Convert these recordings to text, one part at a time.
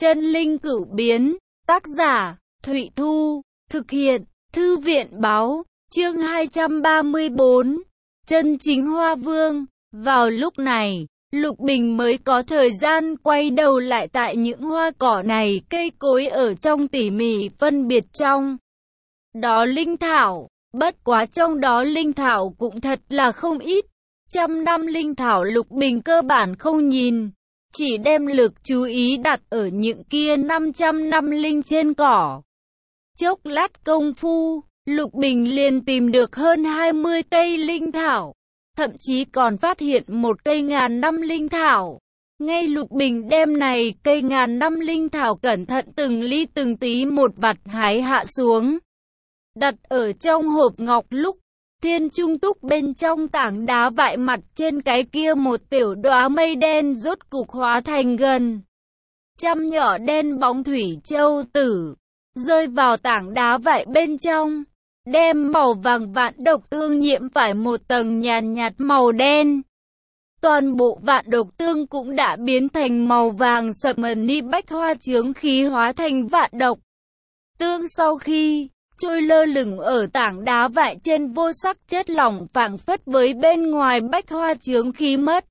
Chân linh cửu biến, tác giả, Thụy Thu, thực hiện, Thư viện báo, chương 234, chân chính Hoa Vương. Vào lúc này, Lục Bình mới có thời gian quay đầu lại tại những hoa cỏ này, cây cối ở trong tỉ mỉ phân biệt trong đó linh thảo, bất quá trong đó linh thảo cũng thật là không ít. Trăm năm linh thảo Lục Bình cơ bản không nhìn, chỉ đem lực chú ý đặt ở những kia 500 năm linh trên cỏ. Chốc lát công phu, Lục Bình liền tìm được hơn 20 cây linh thảo, thậm chí còn phát hiện một cây ngàn năm linh thảo. Ngay Lục Bình đem này cây ngàn năm linh thảo cẩn thận từng ly từng tí một vặt hái hạ xuống, đặt ở trong hộp ngọc lúc thiên trung túc bên trong tảng đá vại mặt trên cái kia một tiểu đóa mây đen rốt cục hóa thành gần trăm nhỏ đen bóng thủy châu tử, rơi vào tảng đá vại bên trong, đem màu vàng vạn độc tương nhiễm phải một tầng nhàn nhạt màu đen. Toàn bộ vạn độc tương cũng đã biến thành màu vàng sậm, ni bách hoa chướng khí hóa thành vạn độc tương sau khi trôi lơ lửng ở tảng đá vại trên vô sắc chất lỏng, phảng phất với bên ngoài bách hoa chướng khí mất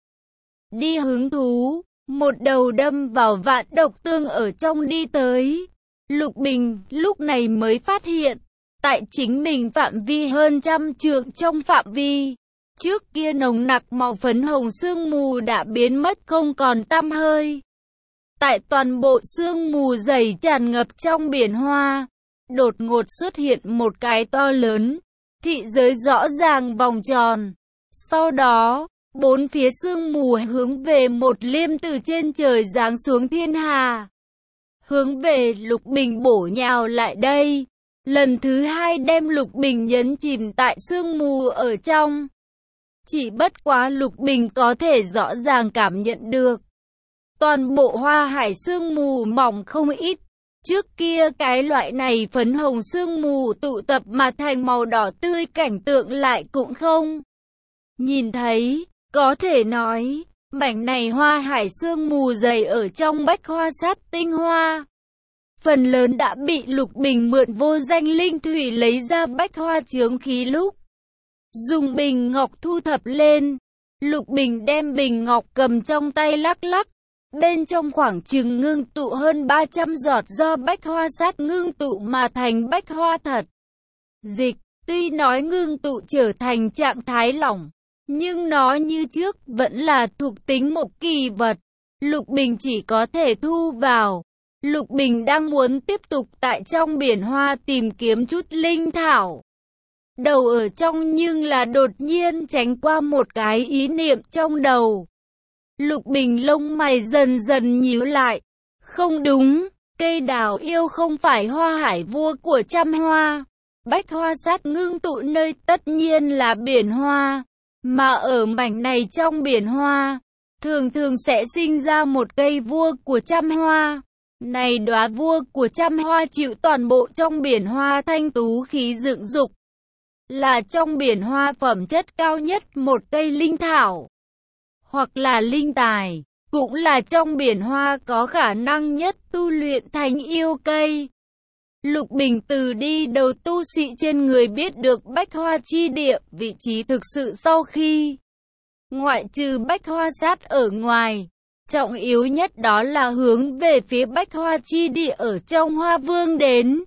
đi hứng thú, một đầu đâm vào vạn độc tương ở trong đi tới. Lục Bình lúc này mới phát hiện, tại chính mình phạm vi hơn trăm trượng trong phạm vi trước kia nồng nặc màu phấn hồng sương mù đã biến mất không còn tăm hơi. Tại toàn bộ sương mù dày tràn ngập trong biển hoa, đột ngột xuất hiện một cái to lớn, thị giới rõ ràng vòng tròn. Sau đó, bốn phía sương mù hướng về một liêm từ trên trời giáng xuống thiên hà, hướng về Lục Bình bổ nhào lại đây. Lần thứ hai đem Lục Bình nhấn chìm tại sương mù ở trong. Chỉ bất quá Lục Bình có thể rõ ràng cảm nhận được, toàn bộ hoa hải sương mù mỏng không ít. Trước kia cái loại này phấn hồng sương mù tụ tập mà thành màu đỏ tươi cảnh tượng lại cũng không nhìn thấy. Có thể nói, mảnh này hoa hải sương mù dày ở trong bách hoa sát tinh hoa, phần lớn đã bị Lục Bình mượn vô danh linh thủy lấy ra bách hoa chướng khí lúc dùng bình ngọc thu thập lên. Lục Bình đem bình ngọc cầm trong tay lắc lắc, bên trong khoảng chừng ngưng tụ hơn 300 giọt do bách hoa sát ngưng tụ mà thành bách hoa thật dịch. Tuy nói ngưng tụ trở thành trạng thái lỏng, nhưng nó như trước vẫn là thuộc tính một kỳ vật. Lục Bình chỉ có thể thu vào. Lục Bình đang muốn tiếp tục tại trong biển hoa tìm kiếm chút linh thảo. Đầu ở trong nhưng là đột nhiên tránh qua một cái ý niệm trong đầu. Lục Bình lông mày dần dần nhíu lại. Không đúng, cây đào yêu không phải hoa hải vua của trăm hoa. Bách hoa sát ngưng tụ nơi tất nhiên là biển hoa. Mà ở mảnh này trong biển hoa, thường thường sẽ sinh ra một cây vua của trăm hoa. Này đóa vua của trăm hoa chịu toàn bộ trong biển hoa thanh tú khí dựng dục, là trong biển hoa phẩm chất cao nhất một cây linh thảo, hoặc là linh tài, cũng là trong biển hoa có khả năng nhất tu luyện thành yêu cây. Lục Bình từ đi đầu tu sĩ trên người biết được bách hoa chi địa vị trí thực sự sau khi ngoại trừ bách hoa sát ở ngoài, trọng yếu nhất đó là hướng về phía bách hoa chi địa ở trong Hoa Vương đến.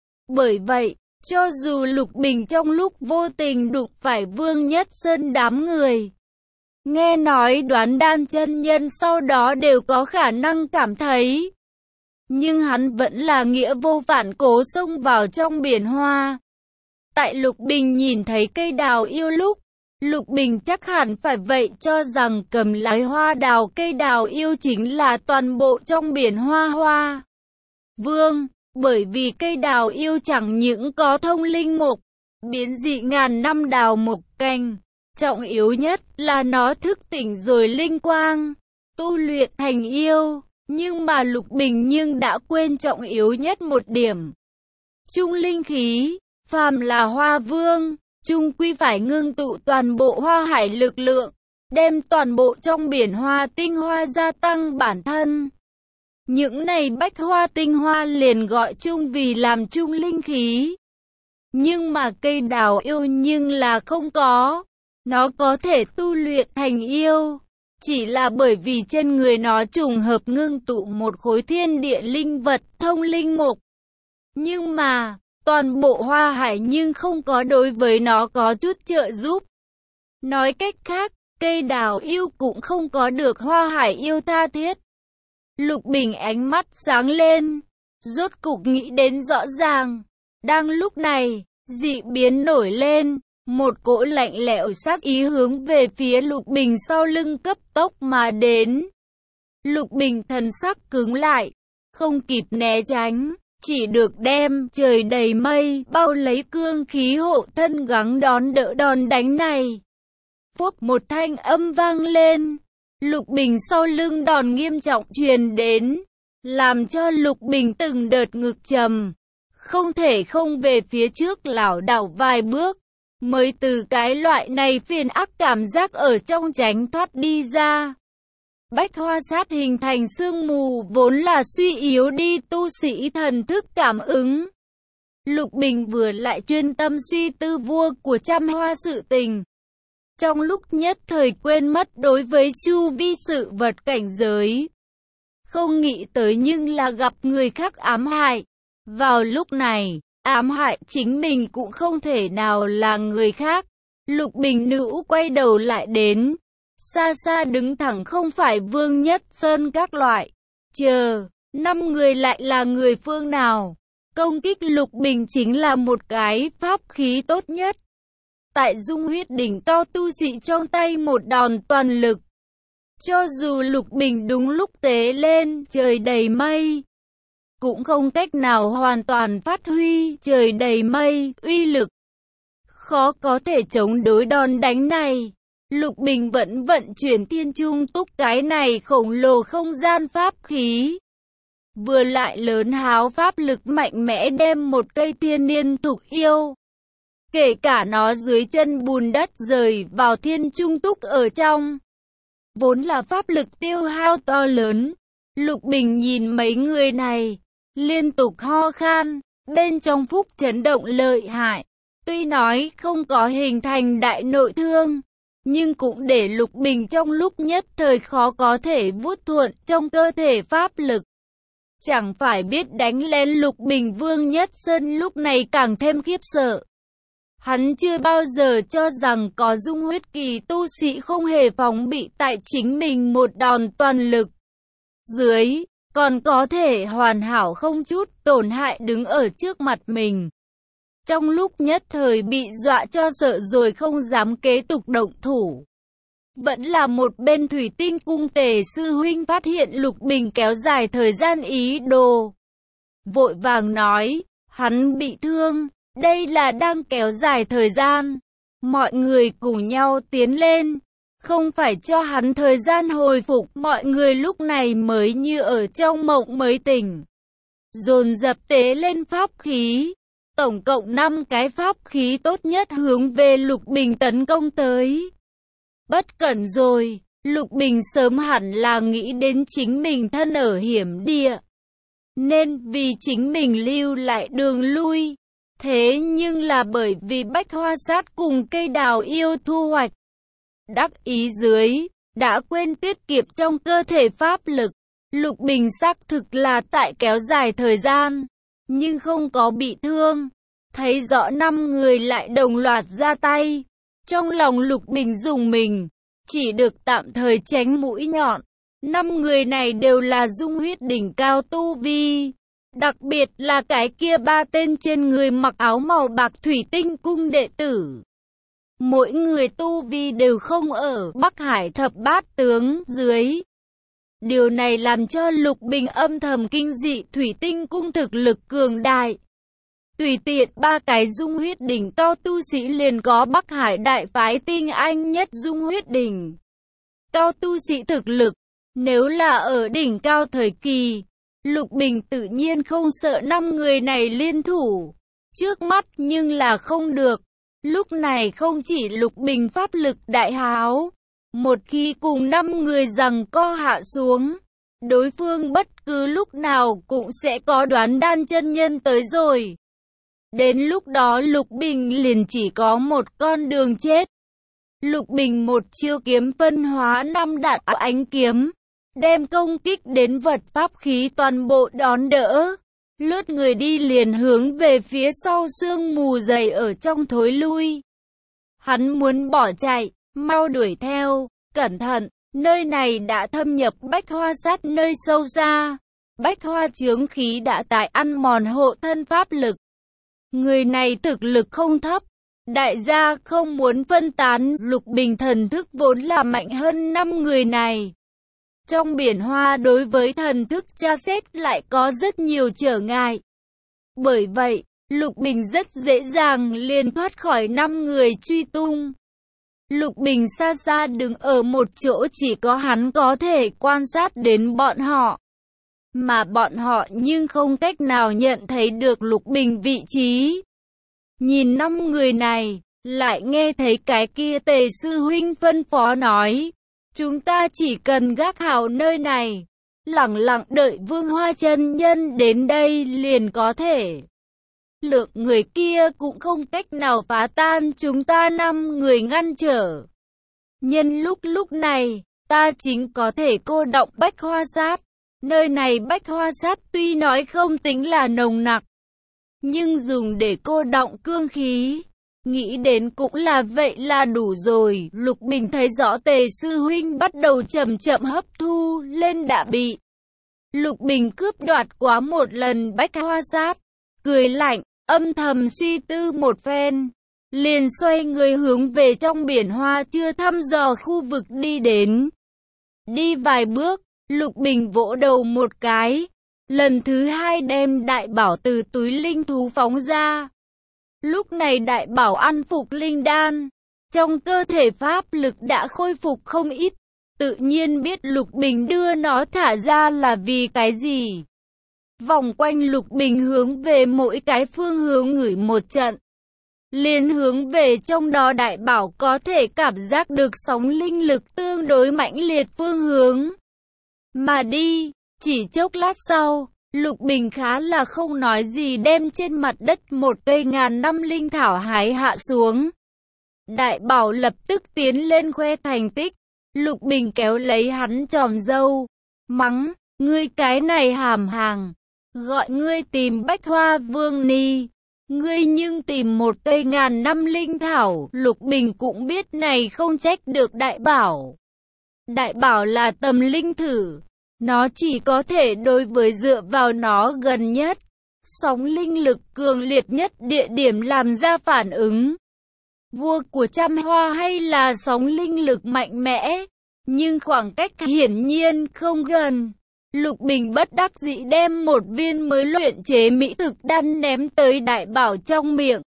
Bởi vậy, cho dù Lục Bình trong lúc vô tình đụng phải Vương Nhất Sơn đám người, nghe nói Đoán Đan chân nhân sau đó đều có khả năng cảm thấy, nhưng hắn vẫn là nghĩa vô phản cố xông vào trong biển hoa. Tại Lục Bình nhìn thấy cây đào yêu lúc, Lục Bình chắc hẳn phải vậy cho rằng cầm lái hoa đào cây đào yêu chính là toàn bộ trong biển hoa Hoa Vương. Bởi vì cây đào yêu chẳng những có thông linh mục, biến dị ngàn năm đào mục cành, trọng yếu nhất là nó thức tỉnh rồi linh quang, tu luyện thành yêu. Nhưng mà Lục Bình nhưng đã quên trọng yếu nhất một điểm. Trung linh khí, phàm là Hoa Vương, chung quy phải ngưng tụ toàn bộ hoa hải lực lượng, đem toàn bộ trong biển hoa tinh hoa gia tăng bản thân. Những này bách hoa tinh hoa liền gọi chung vì làm chung linh khí. Nhưng mà cây đào yêu nhưng là không có. Nó có thể tu luyện thành yêu. Chỉ là bởi vì trên người nó trùng hợp ngưng tụ một khối thiên địa linh vật thông linh mục. Nhưng mà, toàn bộ hoa hải nhưng không có đối với nó có chút trợ giúp. Nói cách khác, cây đào yêu cũng không có được hoa hải yêu tha thiết. Lục Bình ánh mắt sáng lên, rốt cục nghĩ đến rõ ràng. Đang lúc này, dị biến nổi lên, một cỗ lạnh lẽo sát ý hướng về phía Lục Bình sau lưng cấp tốc mà đến. Lục Bình thần sắc cứng lại, không kịp né tránh, chỉ được đem trời đầy mây bao lấy cương khí hộ thân gắng đón đỡ đòn đánh này. Phốc một thanh âm vang lên, Lục Bình sau lưng đòn nghiêm trọng truyền đến, làm cho Lục Bình từng đợt ngực trầm, không thể không về phía trước lảo đảo vài bước, mới từ cái loại này phiền ác cảm giác ở trong tránh thoát đi ra. Bách hoa sát hình thành sương mù vốn là suy yếu đi tu sĩ thần thức cảm ứng. Lục Bình vừa lại chuyên tâm suy tư vua của trăm hoa sự tình. Trong lúc nhất thời quên mất đối với chu vi sự vật cảnh giới. Không nghĩ tới nhưng là gặp người khác ám hại. Vào lúc này, ám hại chính mình cũng không thể nào là người khác. Lục Bình nữ quay đầu lại đến. Xa xa đứng thẳng không phải Vương Nhất Sơn các loại. Chờ, 5 người lại là người phương nào? Công kích Lục Bình chính là một cái pháp khí tốt nhất. Tại Dung Huyết đỉnh cao tu sĩ trong tay một đòn toàn lực. Cho dù Lục Bình đúng lúc tế lên trời đầy mây, cũng không cách nào hoàn toàn phát huy trời đầy mây uy lực. Khó có thể chống đối đòn đánh này. Lục Bình vẫn vận chuyển thiên trung túc cái này khổng lồ không gian pháp khí. Vừa lại lớn háo pháp lực mạnh mẽ đem một cây thiên niên thục yêu. Kể cả nó dưới chân bùn đất rời vào thiên trung túc ở trong. Vốn là pháp lực tiêu hao to lớn. Lục Bình nhìn mấy người này, liên tục ho khan, bên trong phúc chấn động lợi hại. Tuy nói không có hình thành đại nội thương, nhưng cũng để Lục Bình trong lúc nhất thời khó có thể vuốt thuận trong cơ thể pháp lực. Chẳng phải biết đánh lén Lục Bình Vương Nhất Sơn lúc này càng thêm khiếp sợ. Hắn chưa bao giờ cho rằng có dung huyết kỳ tu sĩ không hề phóng bị tại chính mình một đòn toàn lực. Dưới, còn có thể hoàn hảo không chút tổn hại đứng ở trước mặt mình. Trong lúc nhất thời bị dọa cho sợ rồi không dám kế tục động thủ. Vẫn là một bên Thủy Tinh Cung Tề sư huynh phát hiện Lục Bình kéo dài thời gian ý đồ. Vội vàng nói, hắn bị thương, đây là đang kéo dài thời gian. Mọi người cùng nhau tiến lên, không phải cho hắn thời gian hồi phục. Mọi người lúc này mới như ở trong mộng mới tỉnh. Dồn dập tế lên pháp khí. Tổng cộng 5 cái pháp khí tốt nhất hướng về Lục Bình tấn công tới. Bất cẩn rồi, Lục Bình sớm hẳn là nghĩ đến chính mình thân ở hiểm địa, nên vì chính mình lưu lại đường lui. Thế nhưng là bởi vì bách hoa sát cùng cây đào yêu thu hoạch. Đắc ý dưới, đã quên tiết kiệm trong cơ thể pháp lực. Lục Bình xác thực là tại kéo dài thời gian, nhưng không có bị thương. Thấy rõ 5 người lại đồng loạt ra tay. Trong lòng Lục Bình rùng mình, chỉ được tạm thời tránh mũi nhọn. 5 người này đều là dung huyết đỉnh cao tu vi. Đặc biệt là cái kia 3 tên trên người mặc áo màu bạc Thủy Tinh Cung đệ tử. Mỗi người tu vi đều không ở Bắc Hải thập bát tướng dưới. Điều này làm cho Lục Bình âm thầm kinh dị Thủy Tinh Cung thực lực cường đại. Tùy tiện 3 cái dung huyết đỉnh cao tu sĩ liền có Bắc Hải đại phái tinh anh nhất dung huyết đỉnh cao tu sĩ thực lực. Nếu là ở đỉnh cao thời kỳ, Lục Bình tự nhiên không sợ 5 người này liên thủ. Trước mắt nhưng là không được. Lúc này không chỉ Lục Bình pháp lực đại háo, một khi cùng 5 người giằng co hạ xuống, đối phương bất cứ lúc nào cũng sẽ có Đoán Đan chân nhân tới rồi. Đến lúc đó Lục Bình liền chỉ có một con đường chết. Lục Bình một chiêu kiếm phân hóa 5 đạn ánh kiếm, đem công kích đến vật pháp khí toàn bộ đón đỡ. Lướt người đi liền hướng về phía sau sương mù dày ở trong thối lui. Hắn muốn bỏ chạy, mau đuổi theo, cẩn thận, nơi này đã thâm nhập bách hoa sát nơi sâu xa. Bách hoa chướng khí đã tải ăn mòn hộ thân pháp lực. Người này thực lực không thấp. Đại gia không muốn phân tán, Lục Bình thần thức vốn là mạnh hơn 5 người này. Trong biển hoa đối với thần thức tra xét lại có rất nhiều trở ngại. Bởi vậy, Lục Bình rất dễ dàng liền thoát khỏi 5 người truy tung. Lục Bình xa xa đứng ở một chỗ, chỉ có hắn có thể quan sát đến bọn họ. Mà bọn họ nhưng không cách nào nhận thấy được Lục Bình vị trí. Nhìn 5 người này, lại nghe thấy cái kia Tề sư huynh phân phó nói. Chúng ta chỉ cần gác hảo nơi này, lẳng lặng đợi Vương Hoa chân nhân đến đây liền có thể. Lượng người kia cũng không cách nào phá tan chúng ta 5 người ngăn trở. Nhân lúc này, ta chính có thể cô động bách hoa sát. Nơi này bách hoa sát tuy nói không tính là nồng nặc, nhưng dùng để cô động cương khí, nghĩ đến cũng là vậy là đủ rồi. Lục Bình thấy rõ Tề sư huynh bắt đầu chậm chậm hấp thu lên đã bị Lục Bình cướp đoạt quá một lần bách hoa sát, cười lạnh, âm thầm suy tư một phen, liền xoay người hướng về trong biển hoa chưa thăm dò khu vực đi đến. Đi vài bước, Lục Bình vỗ đầu một cái, lần thứ 2 đem đại bảo từ túi linh thú phóng ra. Lúc này đại bảo ăn phục linh đan, trong cơ thể pháp lực đã khôi phục không ít, tự nhiên biết Lục Bình đưa nó thả ra là vì cái gì. Vòng quanh Lục Bình hướng về mỗi cái phương hướng ngửi một trận, liền hướng về trong đó đại bảo có thể cảm giác được sóng linh lực tương đối mãnh liệt phương hướng mà đi. Chỉ chốc lát sau, Lục Bình khá là không nói gì đem trên mặt đất một cây 1000 năm linh thảo hái hạ xuống. Đại bảo lập tức tiến lên khoe thành tích. Lục Bình kéo lấy hắn tròm râu, mắng, ngươi cái này hàm hàng, gọi ngươi tìm Bách Hoa Vương Ni, ngươi nhưng tìm một cây 1000 năm linh thảo. Lục Bình cũng biết này không trách được đại bảo. Đại bảo là tầm linh thử, nó chỉ có thể đối với dựa vào nó gần nhất, sóng linh lực cường liệt nhất địa điểm làm ra phản ứng. Vua của trăm hoa hay là sóng linh lực mạnh mẽ, nhưng khoảng cách hiển nhiên không gần. Lục Bình bất đắc dĩ đem một viên mới luyện chế mỹ thực đan ném tới đại bảo trong miệng.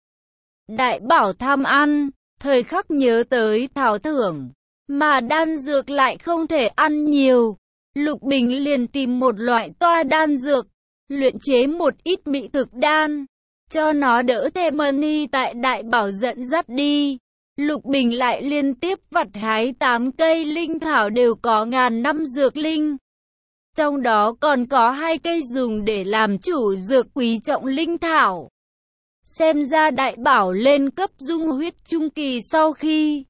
Đại bảo tham ăn, thời khắc nhớ tới thảo thưởng, mà đan dược lại không thể ăn nhiều. Lục Bình liền tìm một loại toa đan dược, luyện chế một ít mỹ thực đan, cho nó đỡ thèm money tại đại bảo dẫn dắt đi. Lục Bình lại liên tiếp vặt hái 8 cây linh thảo đều có 1000 năm dược linh. Trong đó còn có 2 cây dùng để làm chủ dược quý trọng linh thảo. Xem ra đại bảo lên cấp dung huyết trung kỳ sau khi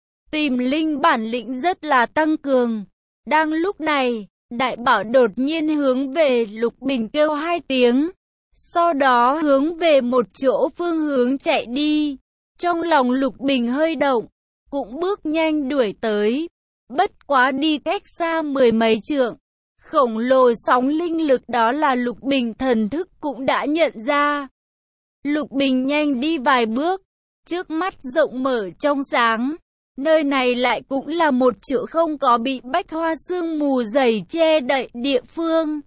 tìm linh bản lĩnh rất là tăng cường. Đang lúc này, đại bảo đột nhiên hướng về Lục Bình kêu 2 tiếng, sau đó hướng về một chỗ phương hướng chạy đi. Trong lòng Lục Bình hơi động, cũng bước nhanh đuổi tới, bất quá đi cách xa 10 mấy trượng. Khổng lồ sóng linh lực đó là Lục Bình thần thức cũng đã nhận ra. Lục Bình nhanh đi vài bước, trước mắt rộng mở trong sáng. Nơi này lại cũng là một chỗ không có bị bách hoa sương mù dày che đậy địa phương.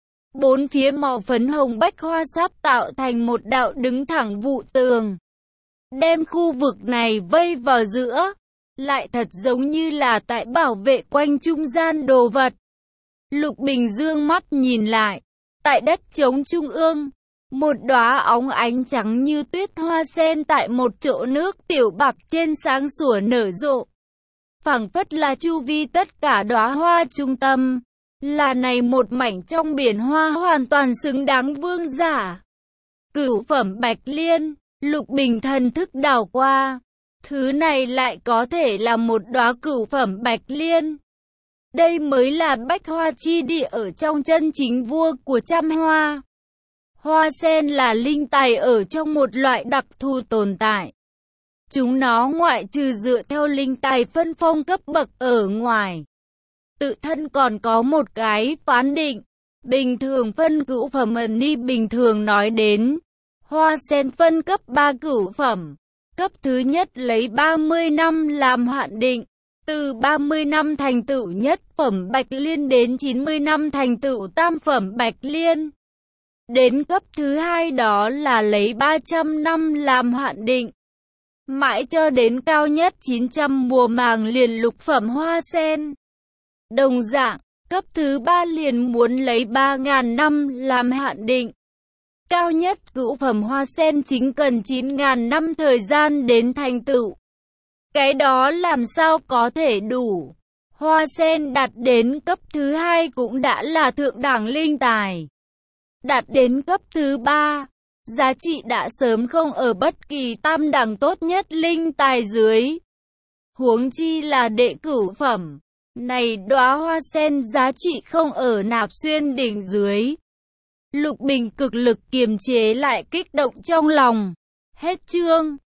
4 phía màu phấn hồng bách hoa sáp tạo thành một đạo đứng thẳng vụ tường, đem khu vực này vây vào giữa, lại thật giống như là tại bảo vệ quanh trung gian đồ vật. Lục Bình dương mắt nhìn lại, tại đất trống trung ương, một đóa óng ánh trắng như tuyết hoa sen tại một chỗ nước tiểu bạc trên sáng sủa nở rộ, phảng phất là chu vi tất cả đóa hoa trung tâm. là này một mảnh trong biển hoa hoàn toàn xứng đáng vương giả. Cửu phẩm bạch liên, Lục Bình thần thức đảo qua. Thứ này lại có thể là một đóa cửu phẩm bạch liên. Đây mới là bách hoa chi địa ở trong chân chính vua của trăm hoa. Hoa sen là linh tài ở trong một loại đặc thù tồn tại. Chúng nó ngoại trừ dựa theo linh tài phân phong cấp bậc ở ngoài, tự thân còn có một cái phán định. Bình thường phân cửu phẩm ni bình thường nói đến, hoa sen phân cấp 3 cửu phẩm. Cấp thứ nhất lấy 30 năm làm hạn định, từ 30 năm thành tựu nhất phẩm bạch liên đến 90 năm thành tựu tam phẩm bạch liên. Đến cấp thứ hai đó là lấy 300 năm làm hạn định, mãi cho đến cao nhất 900 mùa màng liền lục phẩm hoa sen. Đồng dạng, cấp thứ ba liền muốn lấy 3.000 năm làm hạn định. Cao nhất cửu phẩm hoa sen chính cần 9.000 năm thời gian đến thành tựu. Cái đó làm sao có thể đủ. Hoa sen đạt đến cấp thứ hai cũng đã là thượng đẳng linh tài. Đạt đến cấp thứ ba, giá trị đã sớm không ở bất kỳ tam đẳng tốt nhất linh tài dưới. Huống chi là đệ cửu phẩm. Này đóa hoa sen giá trị không ở nạp xuyên đỉnh dưới. Lục Bình cực lực kiềm chế lại kích động trong lòng. Hết chương.